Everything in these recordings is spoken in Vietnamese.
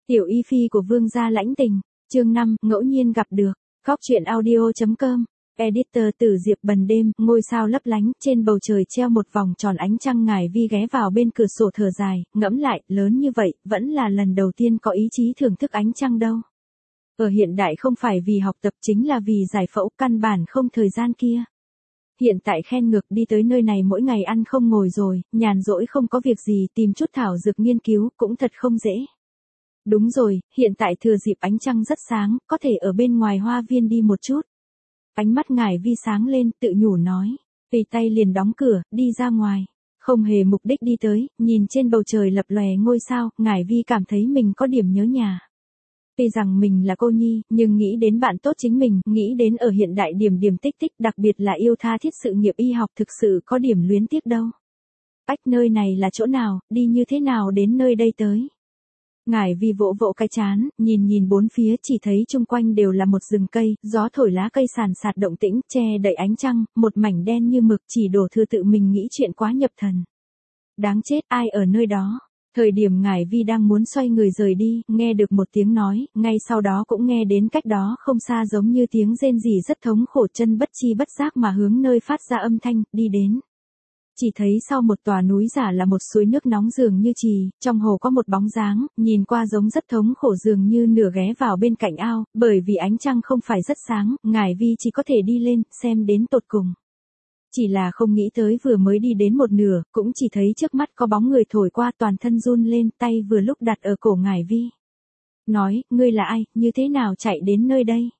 Tiểu y phi của vương gia lãnh tình, chương 5, ngẫu nhiên gặp được, Góc truyện audio.com, editor Tử Diệp. Bần đêm, ngôi sao lấp lánh, trên bầu trời treo một vòng tròn ánh trăng. Ngải Vi ghé vào bên cửa sổ thở dài, ngẫm lại, lớn như vậy, vẫn là lần đầu tiên có ý chí thưởng thức ánh trăng đâu. Ở hiện đại không phải vì học tập chính là vì giải phẫu, căn bản không thời gian kia. Hiện tại khen ngược đi tới nơi này mỗi ngày ăn không ngồi rồi, nhàn rỗi không có việc gì tìm chút thảo dược nghiên cứu cũng thật không dễ. Đúng rồi, hiện tại thừa dịp ánh trăng rất sáng, có thể ở bên ngoài hoa viên đi một chút. Ánh mắt Ngải Vi sáng lên, tự nhủ nói. Tùy tay liền đóng cửa, đi ra ngoài. Không hề mục đích đi tới, nhìn trên bầu trời lập lòe ngôi sao, Ngải Vi cảm thấy mình có điểm nhớ nhà. Tuy rằng mình là cô nhi, nhưng nghĩ đến bạn tốt chính mình, nghĩ đến ở hiện đại điểm điểm tích tích, đặc biệt là yêu tha thiết sự nghiệp y học, thực sự có điểm luyến tiếc đâu. Ách, nơi này là chỗ nào, đi như thế nào đến nơi đây tới? Ngải Vi vỗ vỗ cái trán, nhìn bốn phía, chỉ thấy chung quanh đều là một rừng cây, gió thổi lá cây sàn sạt động tĩnh, che đậy ánh trăng, một mảnh đen như mực, chỉ đổ thừa tự mình nghĩ chuyện quá nhập thần. Đáng chết, ai ở nơi đó? Thời điểm Ngải Vi đang muốn xoay người rời đi, nghe được một tiếng nói, ngay sau đó cũng nghe đến cách đó không xa giống như tiếng rên rỉ rất thống khổ, chân bất chi bất giác mà hướng nơi phát ra âm thanh, đi đến. Chỉ thấy sau một tòa núi giả là một suối nước nóng dường như trì, trong hồ có một bóng dáng, nhìn qua giống rất thống khổ dường như nửa ghé vào bên cạnh ao, bởi vì ánh trăng không phải rất sáng, Ngải Vi chỉ có thể đi lên, xem đến tột cùng. Chỉ là không nghĩ tới vừa mới đi đến một nửa, cũng chỉ thấy trước mắt có bóng người thổi qua, toàn thân run lên, tay vừa lúc đặt ở cổ Ngải Vi. Nói, ngươi là ai, như thế nào chạy đến nơi đây?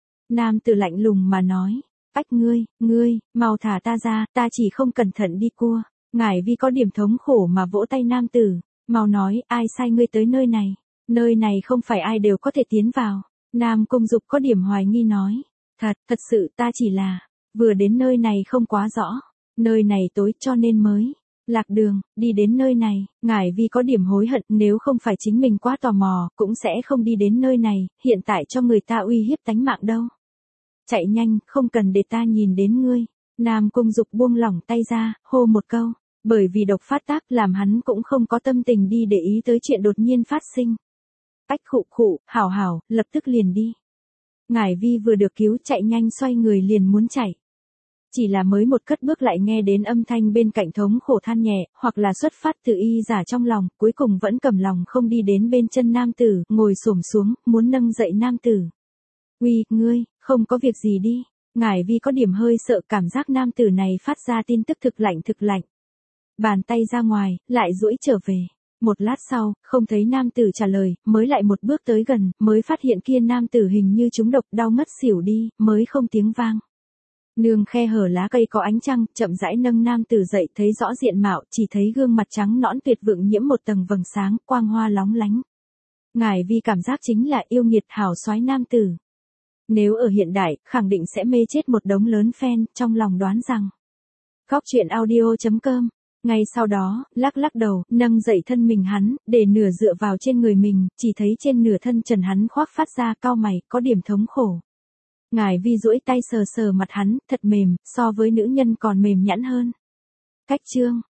Nam tử lạnh lùng mà nói. Ách, ngươi, mau thả ta ra, ta chỉ không cẩn thận đi cua. Ngải Vi có điểm thống khổ mà vỗ tay nam tử. Mau nói, ai sai ngươi tới nơi này? Nơi này không phải ai đều có thể tiến vào. Nam Cung Dục có điểm hoài nghi nói. Thật sự ta chỉ là, vừa đến nơi này không quá rõ. Nơi này tối cho nên mới lạc đường, đi đến nơi này. Ngải Vi có điểm hối hận, nếu không phải chính mình quá tò mò, cũng sẽ không đi đến nơi này, hiện tại cho người ta uy hiếp tánh mạng đâu. Chạy nhanh, không cần để ta nhìn đến ngươi. Nam Cung Dục buông lỏng tay ra, hô một câu. Bởi vì độc phát tác làm hắn cũng không có tâm tình đi để ý tới chuyện đột nhiên phát sinh. Ách, khụ, hảo, lập tức liền đi. Ngải Vi vừa được cứu, chạy nhanh xoay người liền muốn chạy. Chỉ là mới một cất bước lại nghe đến âm thanh bên cạnh thống khổ than nhẹ, hoặc là xuất phát từ y giả trong lòng, cuối cùng vẫn cầm lòng không đi đến bên chân nam tử, ngồi xổm xuống, muốn nâng dậy nam tử. Uy, ngươi, không có việc gì đi. Ngải Vi có điểm hơi sợ, cảm giác nam tử này phát ra tin tức thực lạnh. Bàn tay ra ngoài, lại duỗi trở về. Một lát sau, không thấy nam tử trả lời, mới lại một bước tới gần, mới phát hiện kia nam tử hình như trúng độc, đau ngất xỉu đi, mới không tiếng vang. Nương khe hở lá cây có ánh trăng, chậm rãi nâng nam tử dậy, thấy rõ diện mạo, chỉ thấy gương mặt trắng nõn tuyệt vượng nhiễm một tầng vầng sáng, quang hoa lóng lánh. Ngải Vi cảm giác chính là yêu nghiệt hảo soái nam tử. Nếu ở hiện đại, khẳng định sẽ mê chết một đống lớn fan, trong lòng đoán rằng. Góc truyện audio.com. Ngay sau đó, lắc đầu, nâng dậy thân mình hắn, để nửa dựa vào trên người mình, chỉ thấy trên nửa thân trần hắn khoác phát ra, cau mày, có điểm thống khổ. Ngải Vi duỗi tay sờ mặt hắn, thật mềm, so với nữ nhân còn mềm nhẵn hơn. Cách chương.